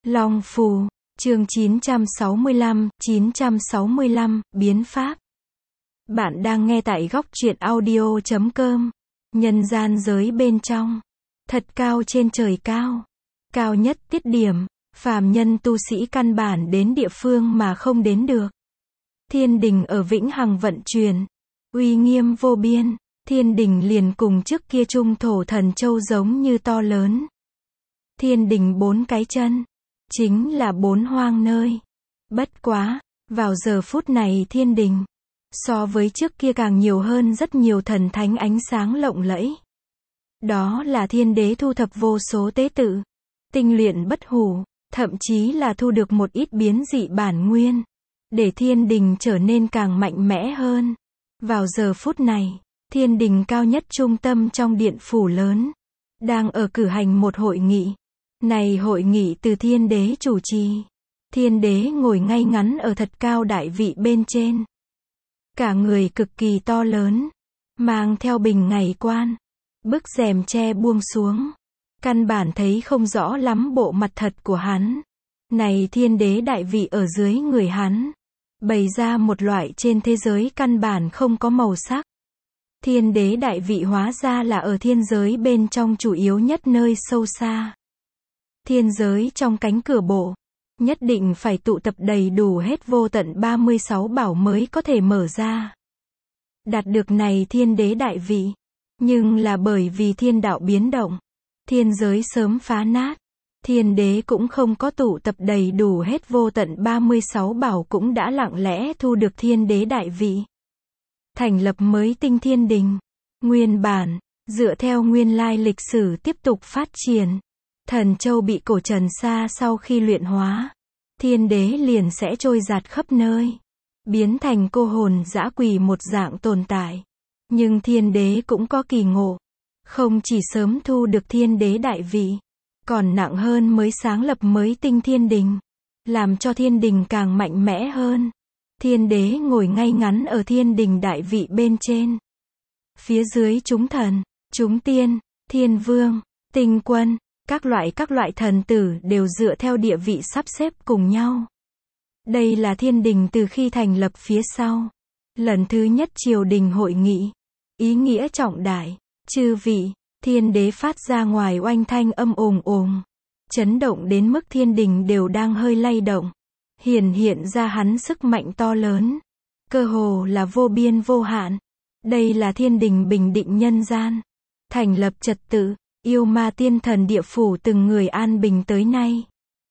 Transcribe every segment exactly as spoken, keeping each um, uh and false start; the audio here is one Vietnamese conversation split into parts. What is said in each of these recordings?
Long Phù, chương chín trăm sáu mươi lăm, chín trăm sáu mươi lăm, biến pháp. Bạn đang nghe tại góc truyện audio chấm com. Nhân gian giới bên trong, thật cao trên trời cao, cao nhất tiết điểm, phàm nhân tu sĩ căn bản đến địa phương mà không đến được. Thiên đình ở vĩnh hằng vận chuyển, uy nghiêm vô biên, thiên đình liền cùng trước kia trung thổ thần châu giống như to lớn. Thiên đình bốn cái chân, chính là bốn hoang nơi. Bất quá, vào giờ phút này thiên đình, so với trước kia càng nhiều hơn rất nhiều thần thánh ánh sáng lộng lẫy. Đó là thiên đế thu thập vô số tế tự, tinh luyện bất hủ, thậm chí là thu được một ít biến dị bản nguyên, để thiên đình trở nên càng mạnh mẽ hơn. Vào giờ phút này, thiên đình cao nhất trung tâm trong điện phủ lớn, đang ở cử hành một hội nghị. Này hội nghị từ thiên đế chủ trì. Thiên đế ngồi ngay ngắn ở thật cao đại vị bên trên. Cả người cực kỳ to lớn, mang theo bình ngày quan. Bức rèm che buông xuống, căn bản thấy không rõ lắm bộ mặt thật của hắn. Này thiên đế đại vị ở dưới người hắn, bày ra một loại trên thế giới căn bản không có màu sắc. Thiên đế đại vị hóa ra là ở thiên giới bên trong chủ yếu nhất nơi sâu xa. Thiên giới trong cánh cửa bộ, nhất định phải tụ tập đầy đủ hết vô tận ba mươi sáu bảo mới có thể mở ra. Đạt được này thiên đế đại vị, nhưng là bởi vì thiên đạo biến động, thiên giới sớm phá nát, thiên đế cũng không có tụ tập đầy đủ hết vô tận ba mươi sáu bảo cũng đã lặng lẽ thu được thiên đế đại vị. Thành lập mới tinh thiên đình, nguyên bản, dựa theo nguyên lai lịch sử tiếp tục phát triển. Thần châu bị cổ trần sa sau khi luyện hóa, thiên đế liền sẽ trôi giạt khắp nơi, biến thành cô hồn dã quỷ một dạng tồn tại. Nhưng thiên đế cũng có kỳ ngộ, không chỉ sớm thu được thiên đế đại vị, còn nặng hơn mới sáng lập mới tinh thiên đình, làm cho thiên đình càng mạnh mẽ hơn. Thiên đế ngồi ngay ngắn ở thiên đình đại vị bên trên. Phía dưới chúng thần, chúng tiên, thiên vương, tinh quân, các loại các loại thần tử đều dựa theo địa vị sắp xếp cùng nhau. Đây là thiên đình từ khi thành lập phía sau. Lần thứ nhất triều đình hội nghị. Ý nghĩa trọng đại. Chư vị, thiên đế phát ra ngoài oanh thanh âm ồn ồn. Chấn động đến mức thiên đình đều đang hơi lay động. Hiển hiện ra hắn sức mạnh to lớn. Cơ hồ là vô biên vô hạn. Đây là thiên đình bình định nhân gian. Thành lập trật tự. Yêu ma tiên thần địa phủ từng người an bình tới nay.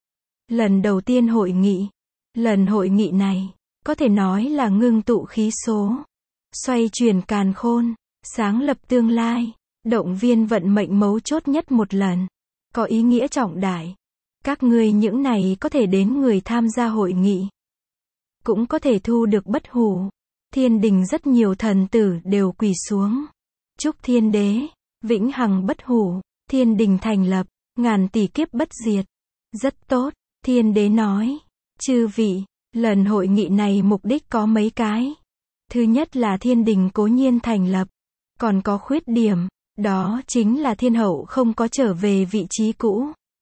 Lần đầu tiên hội nghị. Lần hội nghị này, có thể nói là ngưng tụ khí số. Xoay chuyển càn khôn, sáng lập tương lai, động viên vận mệnh mấu chốt nhất một lần. Có ý nghĩa trọng đại. Các ngươi những này có thể đến người tham gia hội nghị. Cũng có thể thu được bất hủ. Thiên đình rất nhiều thần tử đều quỳ xuống. Chúc thiên đế, vĩnh hằng bất hủ. Thiên đình thành lập, ngàn tỷ kiếp bất diệt. Rất tốt, thiên đế nói. Chư vị, lần hội nghị này mục đích có mấy cái. Thứ nhất là thiên đình cố nhiên thành lập. Còn có khuyết điểm, đó chính là thiên hậu không có trở về vị trí cũ.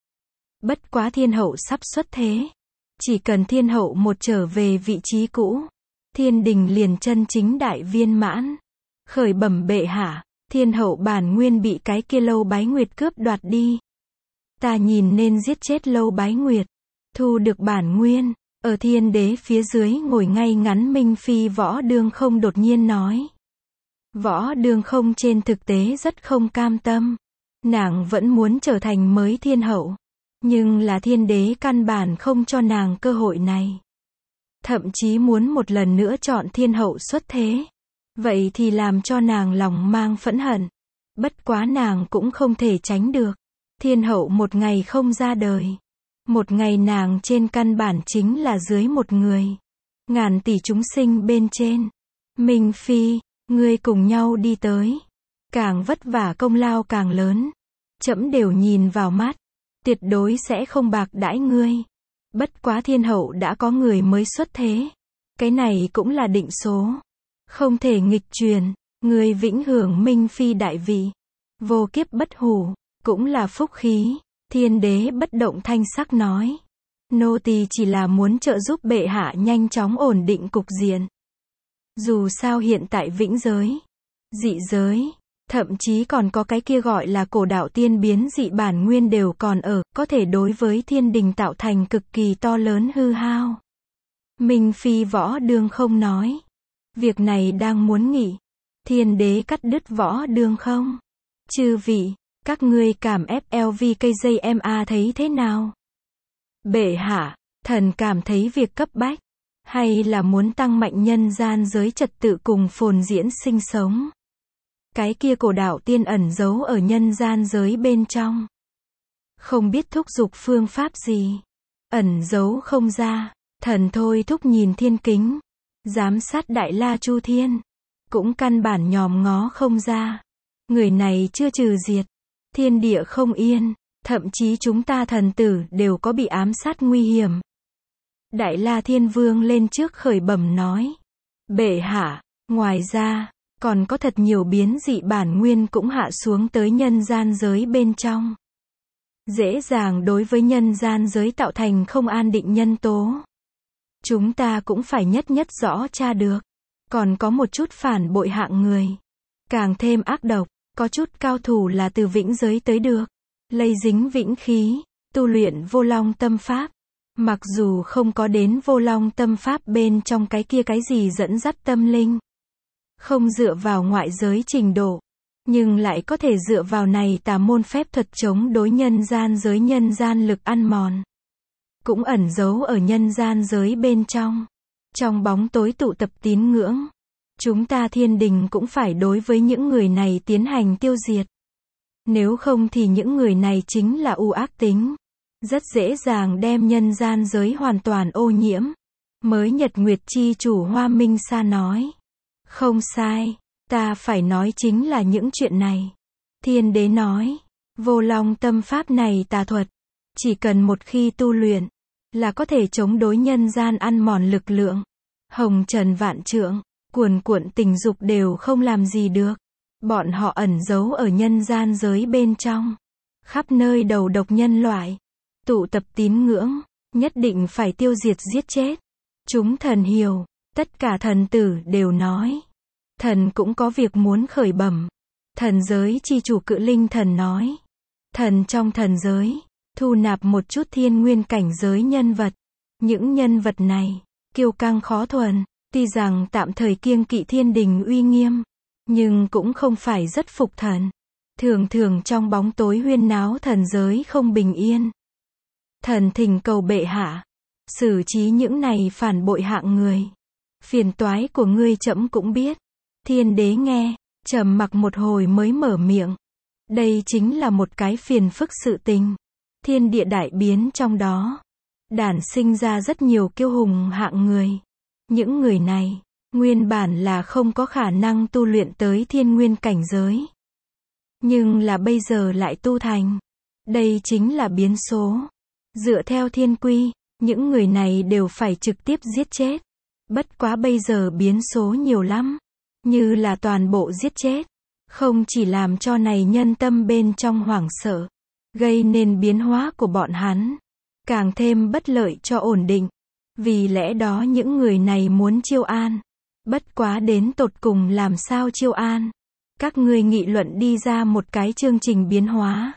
Bất quá thiên hậu sắp xuất thế. Chỉ cần thiên hậu một trở về vị trí cũ, thiên đình liền chân chính đại viên mãn. Khởi bẩm bệ hạ. Thiên hậu bản nguyên bị cái kia Lâu Bái Nguyệt cướp đoạt đi. Ta nhìn nên giết chết Lâu Bái Nguyệt. Thu được bản nguyên. Ở thiên đế phía dưới ngồi ngay ngắn Minh Phi Võ Đương Không đột nhiên nói. Võ Đương Không trên thực tế rất không cam tâm. Nàng vẫn muốn trở thành mới thiên hậu. Nhưng là thiên đế căn bản không cho nàng cơ hội này. Thậm chí muốn một lần nữa chọn thiên hậu xuất thế. Vậy thì làm cho nàng lòng mang phẫn hận. Bất quá nàng cũng không thể tránh được. Thiên hậu một ngày không ra đời. Một ngày nàng trên căn bản chính là dưới một người. Ngàn tỷ chúng sinh bên trên. Minh Phi, ngươi cùng nhau đi tới. Càng vất vả công lao càng lớn. Trẫm đều nhìn vào mắt. Tuyệt đối sẽ không bạc đãi ngươi. Bất quá thiên hậu đã có người mới xuất thế. Cái này cũng là định số. Không thể nghịch truyền, người vĩnh hưởng Minh Phi đại vị. Vô kiếp bất hủ, cũng là phúc khí. Thiên đế bất động thanh sắc nói. Nô tỳ chỉ là muốn trợ giúp bệ hạ nhanh chóng ổn định cục diện. Dù sao hiện tại vĩnh giới, dị giới, thậm chí còn có cái kia gọi là cổ đạo tiên biến dị bản nguyên đều còn ở, có thể đối với thiên đình tạo thành cực kỳ to lớn hư hao. Minh Phi Võ Đương không nói. Việc này đang muốn nghỉ. Thiên đế cắt đứt Võ Đương không? Chư vị, các ngươi cảm ép lờ vê ca gi em a thấy thế nào? Bệ hạ, thần cảm thấy việc cấp bách, hay là muốn tăng mạnh nhân gian giới trật tự cùng phồn diễn sinh sống. Cái kia cổ đạo tiên ẩn giấu ở nhân gian giới bên trong. Không biết thúc giục phương pháp gì. Ẩn giấu không ra, thần thôi thúc nhìn thiên kính. Giám sát Đại La Chu Thiên. Cũng căn bản nhòm ngó không ra. Người này chưa trừ diệt. Thiên địa không yên. Thậm chí chúng ta thần tử đều có bị ám sát nguy hiểm. Đại La Thiên Vương lên trước khởi bẩm nói. Bệ hạ, ngoài ra, còn có thật nhiều biến dị bản nguyên cũng hạ xuống tới nhân gian giới bên trong. Dễ dàng đối với nhân gian giới tạo thành không an định nhân tố. Chúng ta cũng phải nhất nhất rõ tra được. Còn có một chút phản bội hạng người. Càng thêm ác độc, có chút cao thủ là từ vĩnh giới tới được. Lây dính vĩnh khí, tu luyện vô long tâm pháp. Mặc dù không có đến vô long tâm pháp bên trong cái kia cái gì dẫn dắt tâm linh. Không dựa vào ngoại giới trình độ. Nhưng lại có thể dựa vào này tà môn phép thuật chống đối nhân gian giới nhân gian lực ăn mòn. Cũng ẩn giấu ở nhân gian giới bên trong. Trong bóng tối tụ tập tín ngưỡng. Chúng ta thiên đình cũng phải đối với những người này tiến hành tiêu diệt. Nếu không thì những người này chính là u ác tính. Rất dễ dàng đem nhân gian giới hoàn toàn ô nhiễm. Mới Nhật Nguyệt Chi chủ Hoa Minh Sa nói. Không sai, ta phải nói chính là những chuyện này. Thiên đế nói, vô long tâm pháp này tà thuật. Chỉ cần một khi tu luyện, là có thể chống đối nhân gian ăn mòn lực lượng. Hồng trần vạn trượng, cuồn cuộn tình dục đều không làm gì được. Bọn họ ẩn giấu ở nhân gian giới bên trong. Khắp nơi đầu độc nhân loại. Tụ tập tín ngưỡng, nhất định phải tiêu diệt giết chết. Chúng thần hiểu, tất cả thần tử đều nói. Thần cũng có việc muốn khởi bẩm. Thần giới chi chủ Cự Linh thần nói. Thần trong thần giới, thu nạp một chút thiên nguyên cảnh giới nhân vật. Những nhân vật này, kiêu căng khó thuần, tuy rằng tạm thời kiêng kỵ thiên đình uy nghiêm, nhưng cũng không phải rất phục thần. Thường thường trong bóng tối huyên náo thần giới không bình yên. Thần thỉnh cầu bệ hạ, xử trí những này phản bội hạng người. Phiền toái của ngươi trẫm cũng biết. Thiên đế nghe, trầm mặc một hồi mới mở miệng. Đây chính là một cái phiền phức sự tình. Thiên địa đại biến trong đó. Đản sinh ra rất nhiều kiêu hùng hạng người. Những người này, nguyên bản là không có khả năng tu luyện tới thiên nguyên cảnh giới. Nhưng là bây giờ lại tu thành. Đây chính là biến số. Dựa theo thiên quy, những người này đều phải trực tiếp giết chết. Bất quá bây giờ biến số nhiều lắm. Như là toàn bộ giết chết. Không chỉ làm cho này nhân tâm bên trong hoảng sợ. Gây nên biến hóa của bọn hắn. Càng thêm bất lợi cho ổn định. Vì lẽ đó những người này muốn chiêu an. Bất quá đến tột cùng làm sao chiêu an. Các ngươi nghị luận đi ra một cái chương trình biến hóa.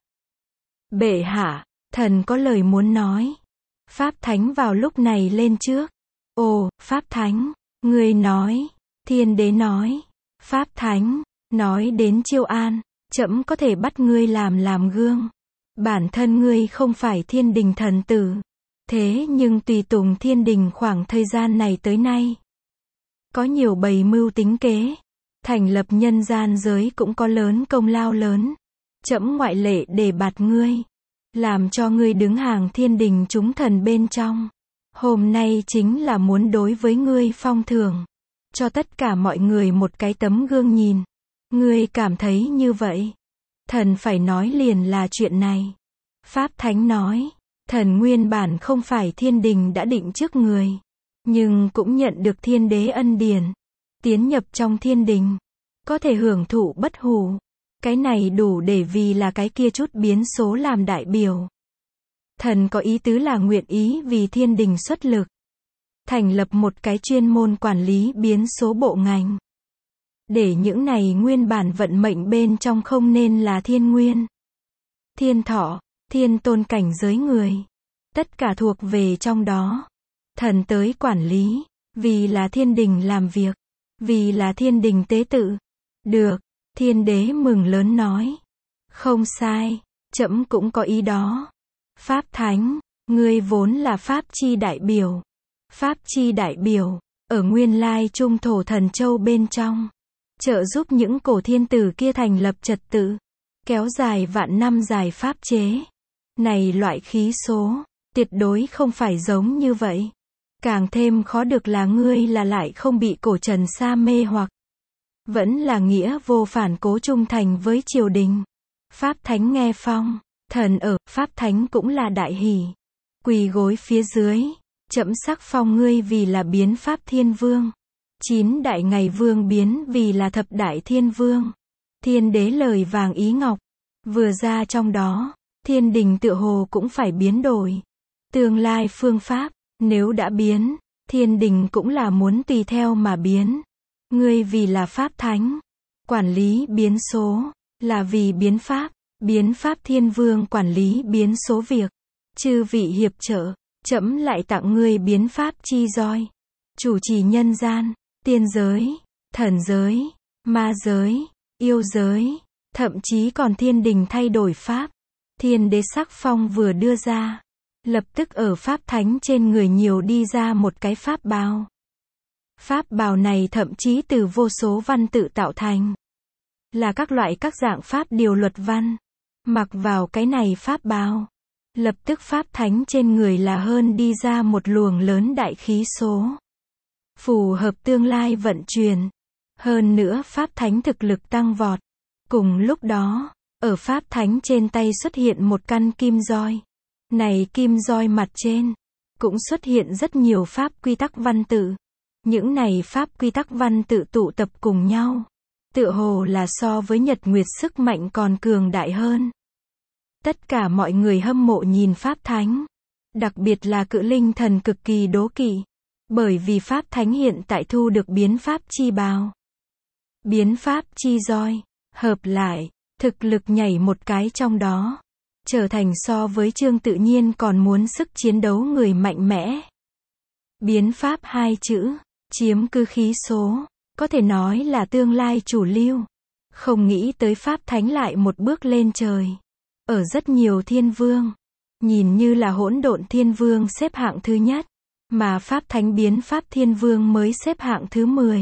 Bệ hạ, thần có lời muốn nói. Pháp Thánh vào lúc này lên trước. Ồ, Pháp Thánh, ngươi nói. Thiên đế nói. Pháp Thánh, nói đến chiêu an, trẫm có thể bắt ngươi làm làm gương. Bản thân ngươi không phải thiên đình thần tử. Thế nhưng tùy tùng thiên đình khoảng thời gian này tới nay. Có nhiều bày mưu tính kế. Thành lập nhân gian giới cũng có lớn công lao lớn. Trẫm ngoại lệ đề bạt ngươi. Làm cho ngươi đứng hàng thiên đình chúng thần bên trong. Hôm nay chính là muốn đối với ngươi phong thưởng. Cho tất cả mọi người một cái tấm gương nhìn. Ngươi cảm thấy như vậy. Thần phải nói liền là chuyện này. Pháp Thánh nói. Thần nguyên bản không phải thiên đình đã định trước người. Nhưng cũng nhận được thiên đế ân điển. Tiến nhập trong thiên đình. Có thể hưởng thụ bất hủ. Cái này đủ để vì là cái kia chút biến số làm đại biểu. Thần có ý tứ là nguyện ý vì thiên đình xuất lực, thành lập một cái chuyên môn quản lý biến số bộ ngành. Để những này nguyên bản vận mệnh bên trong không nên là thiên nguyên, thiên thọ, thiên tôn cảnh giới người. Tất cả thuộc về trong đó. Thần tới quản lý, vì là thiên đình làm việc, vì là thiên đình tế tự. Được, thiên đế mừng lớn nói. Không sai, trẫm cũng có ý đó. Pháp thánh, ngươi vốn là pháp chi đại biểu. Pháp chi đại biểu, ở nguyên lai trung thổ thần châu bên trong, trợ giúp những cổ thiên tử kia thành lập trật tự, kéo dài vạn năm dài pháp chế. Này loại khí số, tuyệt đối không phải giống như vậy. Càng thêm khó được là ngươi là lại không bị cổ trần sa mê hoặc, vẫn là nghĩa vô phản cố trung thành với triều đình. Pháp thánh nghe phong, thần ở, pháp thánh cũng là đại hỷ. Quỳ gối phía dưới, trẫm sắc phong ngươi vì là biến pháp thiên vương. Chín đại ngày vương biến vì là thập đại thiên vương. Thiên đế lời vàng ý ngọc, vừa ra trong đó, thiên đình tựa hồ cũng phải biến đổi. Tương lai phương pháp, nếu đã biến, thiên đình cũng là muốn tùy theo mà biến. Ngươi vì là pháp thánh, quản lý biến số, là vì biến pháp, biến pháp thiên vương quản lý biến số việc. Chư vị hiệp trợ, trẫm lại tặng ngươi biến pháp chi roi. Chủ trì nhân gian, tiên giới, thần giới, ma giới, yêu giới, thậm chí còn thiên đình thay đổi pháp. Thiên đế sắc phong vừa đưa ra, lập tức ở pháp thánh trên người nhiều đi ra một cái pháp bào. Pháp bào này thậm chí từ vô số văn tự tạo thành, là các loại các dạng pháp điều luật văn. Mặc vào cái này pháp bào, lập tức pháp thánh trên người là hơn đi ra một luồng lớn đại khí số, phù hợp tương lai vận chuyển. Hơn nữa pháp thánh thực lực tăng vọt. Cùng lúc đó, ở pháp thánh trên tay xuất hiện một căn kim roi. Này kim roi mặt trên, cũng xuất hiện rất nhiều pháp quy tắc văn tự. Những này pháp quy tắc văn tự tụ tập cùng nhau, tựa hồ là so với nhật nguyệt sức mạnh còn cường đại hơn. Tất cả mọi người hâm mộ nhìn pháp thánh, đặc biệt là cự linh thần cực kỳ đố kỵ, bởi vì pháp thánh hiện tại thu được biến pháp chi bào, biến pháp chi roi, hợp lại, thực lực nhảy một cái trong đó, trở thành so với Trương Tự Nhiên còn muốn sức chiến đấu người mạnh mẽ. Biến pháp hai chữ, chiếm cứ khí số, có thể nói là tương lai chủ lưu. Không nghĩ tới pháp thánh lại một bước lên trời. Ở rất nhiều thiên vương, nhìn như là hỗn độn thiên vương xếp hạng thứ nhất, mà pháp thánh biến pháp thiên vương mới xếp hạng thứ mười.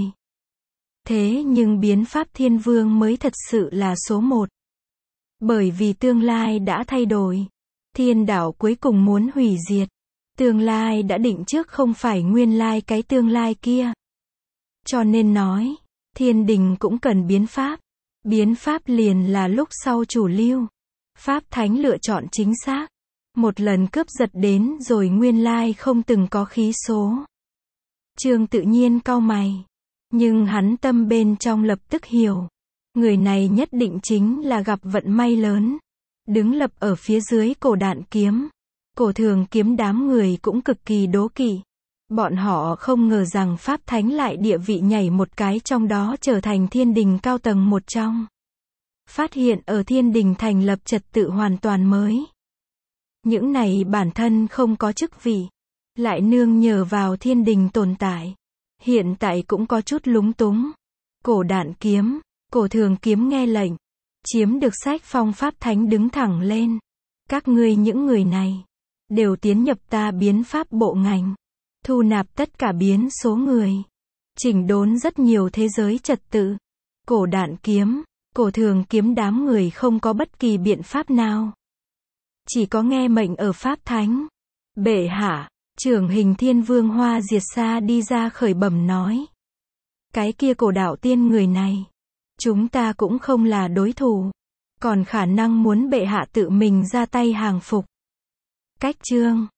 Thế nhưng biến pháp thiên vương mới thật sự là số một. Bởi vì tương lai đã thay đổi. Thiên đạo cuối cùng muốn hủy diệt. Tương lai đã định trước không phải nguyên lai cái tương lai kia. Cho nên nói, thiên đình cũng cần biến pháp. Biến pháp liền là lúc sau chủ lưu. Pháp thánh lựa chọn chính xác. Một lần cướp giật đến rồi nguyên lai không từng có khí số. Trương Tự Nhiên cau mày. Nhưng hắn tâm bên trong lập tức hiểu. Người này nhất định chính là gặp vận may lớn. Đứng lập ở phía dưới cổ đạn kiếm. Cổ thường kiếm đám người cũng cực kỳ đố kỵ. Bọn họ không ngờ rằng Pháp Thánh lại địa vị nhảy một cái trong đó trở thành thiên đình cao tầng một trong. Phát hiện ở thiên đình thành lập trật tự hoàn toàn mới. Những này bản thân không có chức vị. Lại nương nhờ vào thiên đình tồn tại. Hiện tại cũng có chút lúng túng. Cổ đạn kiếm, cổ thường kiếm nghe lệnh. Chiếm được sách phong Pháp Thánh đứng thẳng lên. Các ngươi những người này, đều tiến nhập ta biến pháp bộ ngành. Thu nạp tất cả biến số người. Chỉnh đốn rất nhiều thế giới trật tự. Cổ đạn kiếm, cổ thường kiếm đám người không có bất kỳ biện pháp nào. Chỉ có nghe mệnh ở Pháp Thánh. Bệ hạ, trưởng hình thiên vương Hoa Diệt Sa đi ra khởi bẩm nói. Cái kia cổ đạo tiên người này, chúng ta cũng không là đối thủ. Còn khả năng muốn bệ hạ tự mình ra tay hàng phục. Cách chương